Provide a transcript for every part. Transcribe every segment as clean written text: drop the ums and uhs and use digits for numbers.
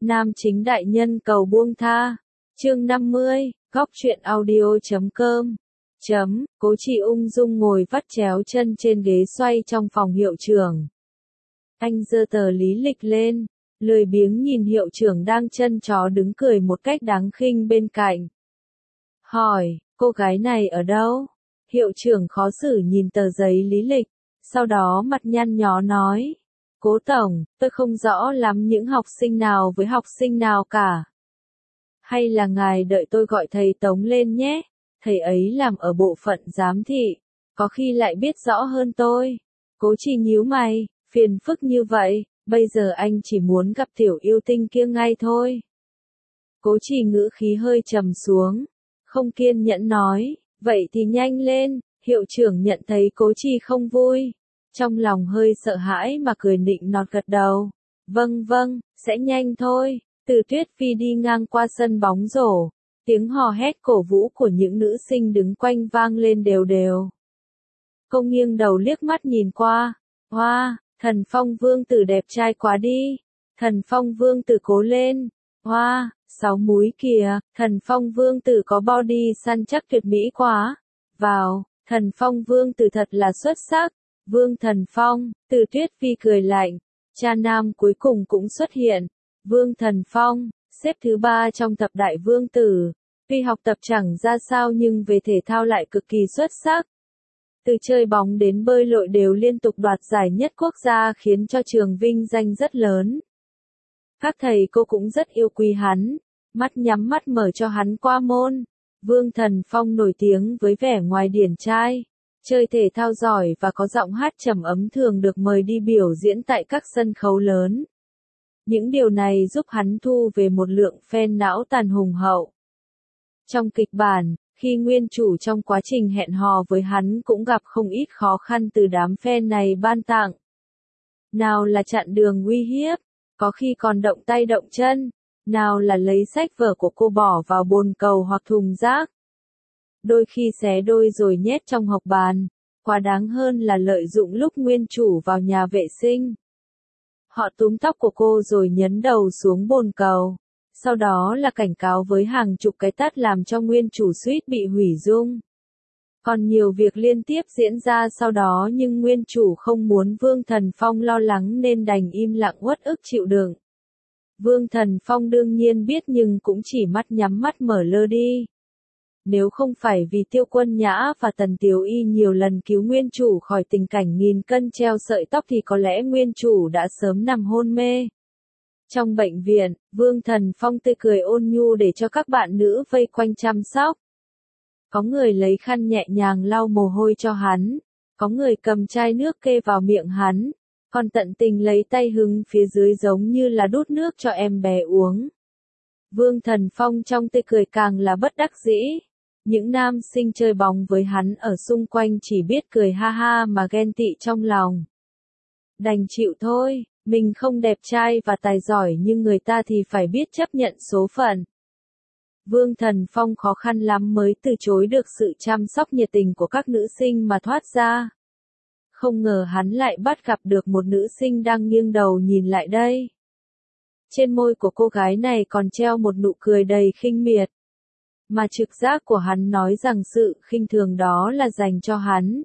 Nam chính đại nhân cầu buông tha. Chương 50, góc truyện audio.com. Cố Chi ung dung ngồi vắt chéo chân trên ghế xoay trong phòng hiệu trưởng. Anh giơ tờ lý lịch lên, lười biếng nhìn hiệu trưởng đang chân chó đứng cười một cách đáng khinh bên cạnh. Hỏi, cô gái này ở đâu? Hiệu trưởng khó xử nhìn tờ giấy lý lịch, sau đó mặt nhăn nhó nói. Cố tổng, tôi không rõ lắm những học sinh nào với học sinh nào cả. Hay là ngài đợi tôi gọi thầy Tống lên nhé, thầy ấy làm ở bộ phận giám thị, có khi lại biết rõ hơn tôi. Cố Chi nhíu mày, phiền phức như vậy, bây giờ anh chỉ muốn gặp tiểu yêu tinh kia ngay thôi. Cố Chi ngữ khí hơi trầm xuống, không kiên nhẫn nói, vậy thì nhanh lên. Hiệu trưởng nhận thấy Cố Chi không vui, trong lòng hơi sợ hãi mà cười nịnh nọt gật đầu. Vâng, sẽ nhanh thôi. Từ Tuyết Phi đi ngang qua sân bóng rổ, tiếng hò hét cổ vũ của những nữ sinh đứng quanh vang lên đều đều. Cô nghiêng đầu liếc mắt nhìn qua, hoa, Thần Phong Vương tử đẹp trai quá đi. Thần Phong Vương tử cố lên, hoa, 6 múi kìa, Thần Phong Vương tử có body săn chắc tuyệt mỹ quá. Vào, Thần Phong Vương tử thật là xuất sắc. Vương Thần Phong, Từ Tuyết Phi cười lạnh, cha nam cuối cùng cũng xuất hiện. Vương Thần Phong, xếp thứ 3 trong thập đại vương tử, tuy học tập chẳng ra sao nhưng về thể thao lại cực kỳ xuất sắc. Từ chơi bóng đến bơi lội đều liên tục đoạt giải nhất quốc gia khiến cho trường vinh danh rất lớn. Các thầy cô cũng rất yêu quý hắn, mắt nhắm mắt mở cho hắn qua môn. Vương Thần Phong nổi tiếng với vẻ ngoài điển trai, chơi thể thao giỏi và có giọng hát trầm ấm thường được mời đi biểu diễn tại các sân khấu lớn. Những điều này giúp hắn thu về một lượng fan não tàn hùng hậu. Trong kịch bản, khi nguyên chủ trong quá trình hẹn hò với hắn cũng gặp không ít khó khăn từ đám fan này ban tặng. Nào là chặn đường uy hiếp, có khi còn động tay động chân, nào là lấy sách vở của cô bỏ vào bồn cầu hoặc thùng rác. Đôi khi xé đôi rồi nhét trong hộc bàn, quá đáng hơn là lợi dụng lúc nguyên chủ vào nhà vệ sinh. Họ túm tóc của cô rồi nhấn đầu xuống bồn cầu. Sau đó là cảnh cáo với hàng chục cái tát làm cho nguyên chủ suýt bị hủy dung. Còn nhiều việc liên tiếp diễn ra sau đó nhưng nguyên chủ không muốn Vương Thần Phong lo lắng nên đành im lặng uất ức chịu đựng. Vương Thần Phong đương nhiên biết nhưng cũng chỉ mắt nhắm mắt mở lơ đi. Nếu không phải vì Tiêu Quân Nhã và Tần Tiếu Y nhiều lần cứu nguyên chủ khỏi tình cảnh nghìn cân treo sợi tóc thì có lẽ nguyên chủ đã sớm nằm hôn mê. Trong bệnh viện, Vương Thần Phong tươi cười ôn nhu để cho các bạn nữ vây quanh chăm sóc. Có người lấy khăn nhẹ nhàng lau mồ hôi cho hắn, có người cầm chai nước kê vào miệng hắn, còn tận tình lấy tay hứng phía dưới giống như là đút nước cho em bé uống. Vương Thần Phong trong tươi cười càng là bất đắc dĩ. Những nam sinh chơi bóng với hắn ở xung quanh chỉ biết cười ha ha mà ghen tị trong lòng. Đành chịu thôi, mình không đẹp trai và tài giỏi nhưng người ta thì phải biết chấp nhận số phận. Vương Thần Phong khó khăn lắm mới từ chối được sự chăm sóc nhiệt tình của các nữ sinh mà thoát ra. Không ngờ hắn lại bắt gặp được một nữ sinh đang nghiêng đầu nhìn lại đây. Trên môi của cô gái này còn treo một nụ cười đầy khinh miệt. Mà trực giác của hắn nói rằng sự khinh thường đó là dành cho hắn.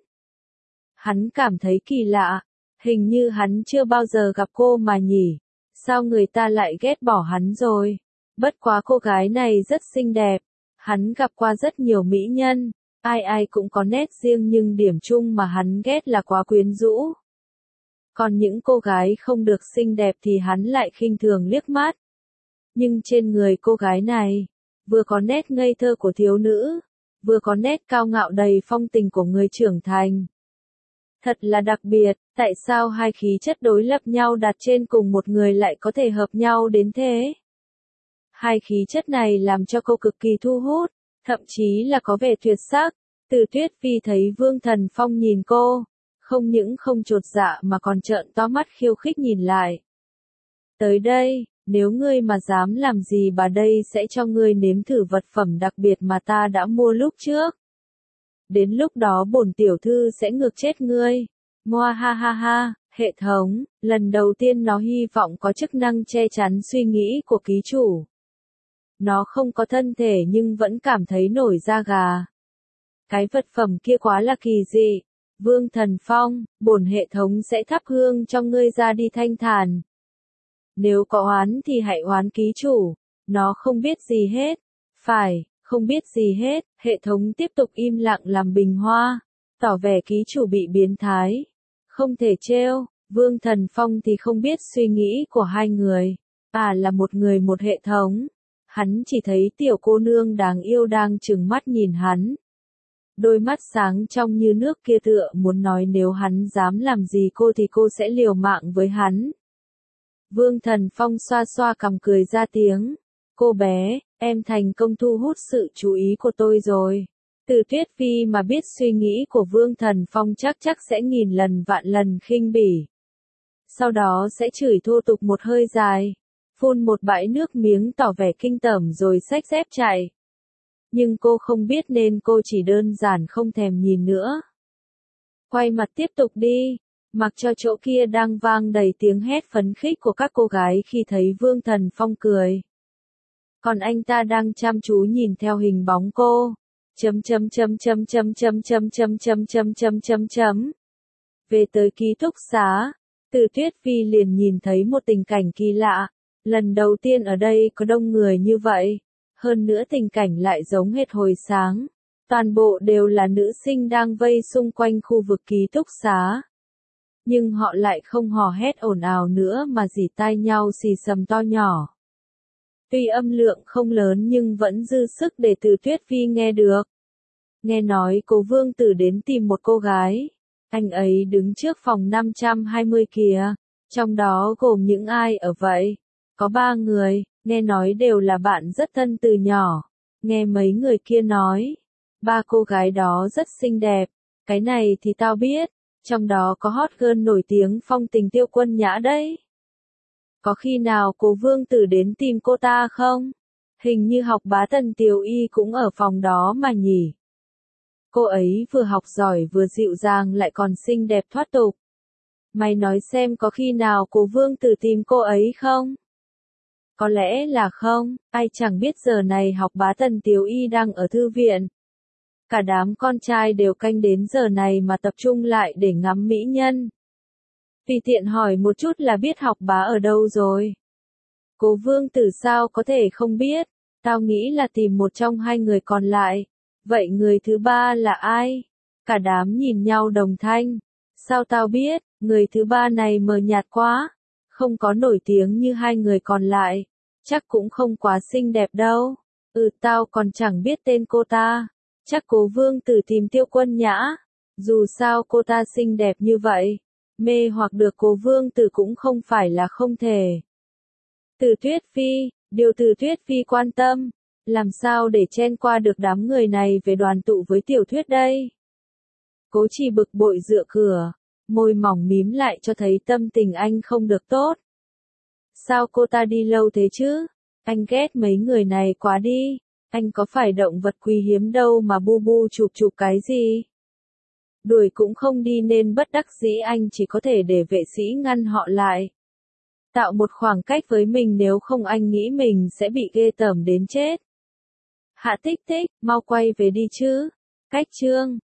Hắn cảm thấy kỳ lạ, hình như hắn chưa bao giờ gặp cô mà nhỉ, sao người ta lại ghét bỏ hắn rồi. Bất quá cô gái này rất xinh đẹp, hắn gặp qua rất nhiều mỹ nhân, ai ai cũng có nét riêng nhưng điểm chung mà hắn ghét là quá quyến rũ. Còn những cô gái không được xinh đẹp thì hắn lại khinh thường liếc mắt. Nhưng trên người cô gái này, vừa có nét ngây thơ của thiếu nữ, vừa có nét cao ngạo đầy phong tình của người trưởng thành. Thật là đặc biệt, tại sao hai khí chất đối lập nhau đặt trên cùng một người lại có thể hợp nhau đến thế? Hai khí chất này làm cho cô cực kỳ thu hút, thậm chí là có vẻ tuyệt sắc. Từ Tuyết Phi thấy Vương Thần Phong nhìn cô, không những không chột dạ mà còn trợn to mắt khiêu khích nhìn lại. Tới đây, nếu ngươi mà dám làm gì bà đây sẽ cho ngươi nếm thử vật phẩm đặc biệt mà ta đã mua lúc trước. Đến lúc đó bổn tiểu thư sẽ ngược chết ngươi. Moa ha ha ha, Hệ thống, lần đầu tiên nó hy vọng có chức năng che chắn suy nghĩ của ký chủ. Nó không có thân thể nhưng vẫn cảm thấy nổi da gà. Cái vật phẩm kia quá là kỳ dị. Vương Thần Phong, bổn hệ thống sẽ thắp hương cho ngươi ra đi thanh thản. Nếu có oán thì hãy oán ký chủ. Nó không biết gì hết. Phải, không biết gì hết. Hệ thống tiếp tục im lặng làm bình hoa. Tỏ vẻ ký chủ bị biến thái. Không thể trêu. Vương Thần Phong thì không biết suy nghĩ của hai người. Là một người một hệ thống. Hắn chỉ thấy tiểu cô nương đáng yêu đang trừng mắt nhìn hắn. Đôi mắt sáng trong như nước kia tựa muốn nói nếu hắn dám làm gì cô thì cô sẽ liều mạng với hắn. Vương Thần Phong xoa xoa cằm cười ra tiếng. Cô bé, em thành công thu hút sự chú ý của tôi rồi. Từ Tuyết Phi mà biết suy nghĩ của Vương Thần Phong chắc sẽ nghìn lần vạn lần khinh bỉ. Sau đó sẽ chửi thô tục một hơi dài. Phun một bãi nước miếng tỏ vẻ kinh tởm rồi xách dép chạy. Nhưng cô không biết nên cô chỉ đơn giản không thèm nhìn nữa. Quay mặt tiếp tục đi, mặc cho chỗ kia đang vang đầy tiếng hét phấn khích của các cô gái khi thấy Vương Thần Phong cười. Còn anh ta đang chăm chú nhìn theo hình bóng cô. Về tới ký túc xá, Từ Tuyết Phi liền nhìn thấy một tình cảnh kỳ lạ. Lần đầu tiên ở đây có đông người như vậy. Hơn nữa tình cảnh lại giống hệt hồi sáng. Toàn bộ đều là nữ sinh đang vây xung quanh khu vực ký túc xá. Nhưng họ lại không hò hét ồn ào nữa mà rỉ tai nhau xì xầm to nhỏ. Tuy âm lượng không lớn nhưng vẫn dư sức để Từ Tuyết Phi nghe được. Nghe nói Cố Vương Tử đến tìm một cô gái. Anh ấy đứng trước phòng 520 kìa. Trong đó gồm những ai ở vậy? Có 3 người, nghe nói đều là bạn rất thân từ nhỏ. Nghe mấy người kia nói, 3 cô gái đó rất xinh đẹp. Cái này thì tao biết, trong đó có hot girl nổi tiếng Phong Tình Tiêu Quân Nhã đấy. Có khi nào Cố Vương Tử đến tìm cô ta không? Hình như Học Bá Tần Tiều Y cũng ở phòng đó mà nhỉ. Cô ấy vừa học giỏi vừa dịu dàng lại còn xinh đẹp thoát tục. Mày nói xem có khi nào Cố Vương Tử tìm cô ấy không? Có lẽ là không, ai chẳng biết giờ này Học Bá Tần Tiều Y đang ở thư viện. Cả đám con trai đều canh đến giờ này mà tập trung lại để ngắm mỹ nhân. Tùy tiện hỏi một chút là biết Học Bá ở đâu rồi. Cố Vương Tử sao có thể không biết, tao nghĩ là tìm một trong 2 người còn lại. Vậy người thứ 3 là ai? Cả đám nhìn nhau đồng thanh. Sao tao biết, người thứ 3 này mờ nhạt quá. Không có nổi tiếng như 2 người còn lại. Chắc cũng không quá xinh đẹp đâu. Tao còn chẳng biết tên cô ta. Chắc Cố Vương Tử tìm Tiêu Quân Nhã. Dù sao cô ta xinh đẹp như vậy. Mê hoặc được Cố Vương Tử cũng không phải là không thể. Từ Tuyết Phi, điều Từ Tuyết Phi quan tâm. Làm sao để chen qua được đám người này về đoàn tụ với Tiểu Thuyết đây? Cố Trì bực bội dựa cửa. Môi mỏng mím lại cho thấy tâm tình anh không được tốt. Sao cô ta đi lâu thế chứ? Anh ghét mấy người này quá đi. Anh có phải động vật quý hiếm đâu mà bu bu chụp cái gì? Đuổi cũng không đi nên bất đắc dĩ anh chỉ có thể để vệ sĩ ngăn họ lại. Tạo một khoảng cách với mình nếu không anh nghĩ mình sẽ bị ghê tởm đến chết. Hạ Tích Tích, mau quay về đi chứ. Cách chương.